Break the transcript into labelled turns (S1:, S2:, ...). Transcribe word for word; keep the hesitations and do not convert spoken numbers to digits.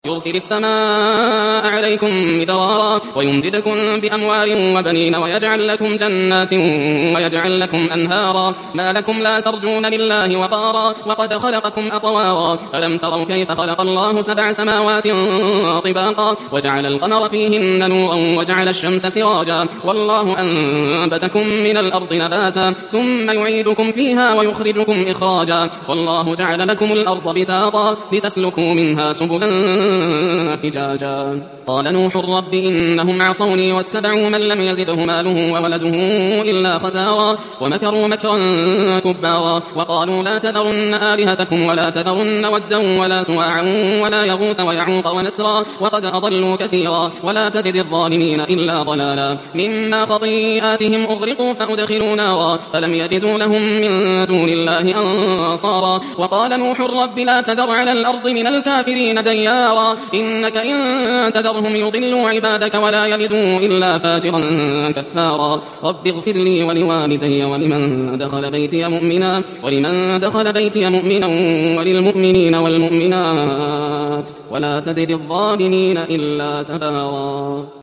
S1: يرسل السماء عليكم مدرارا ويمددكم بأموال وبنين ويجعل لكم جنات ويجعل لكم أنهارا ما لكم لا ترجون لله وقارا وقد خلقكم أطوارا ألم تروا كيف خلق الله سبع سماوات طباقا وجعل القمر فيهن نورا وجعل الشمس سراجا والله أنبتكم من الأرض نباتا ثم يعيدكم فيها ويخرجكم إخراجا والله جعل لكم الأرض بساطا لتسلكوا منها سبلا فجاجا قال نوح رب إنهم عصوني واتبعوا من لم يزده ماله وولده إلا خسارا ومكروا مكرا كبارا وقالوا لا تذرن آلهتكم ولا تذرن ودا ولا سواعا ولا يغوث ويعوق ونسرا وقد أضلوا كثيرا ولا تزد الظالمين إلا ضلالا مما خطيئاتهم أغرقوا فأدخلوا نارا فلم يجدوا لهم من دون الله أنصارا وقال نوح رب لا تذر على الأرض من الكافرين ديارا إنك إن تذرهم يضلوا عبادك ولا يلدوا إلا فاجرا كفارا رب اغفر لي ولوالدي ولمن دخل بيتي مؤمنا ولمن دخل بيتي مؤمنا وللمؤمنين والمؤمنات ولا تزد الظالمين إلا تبارا.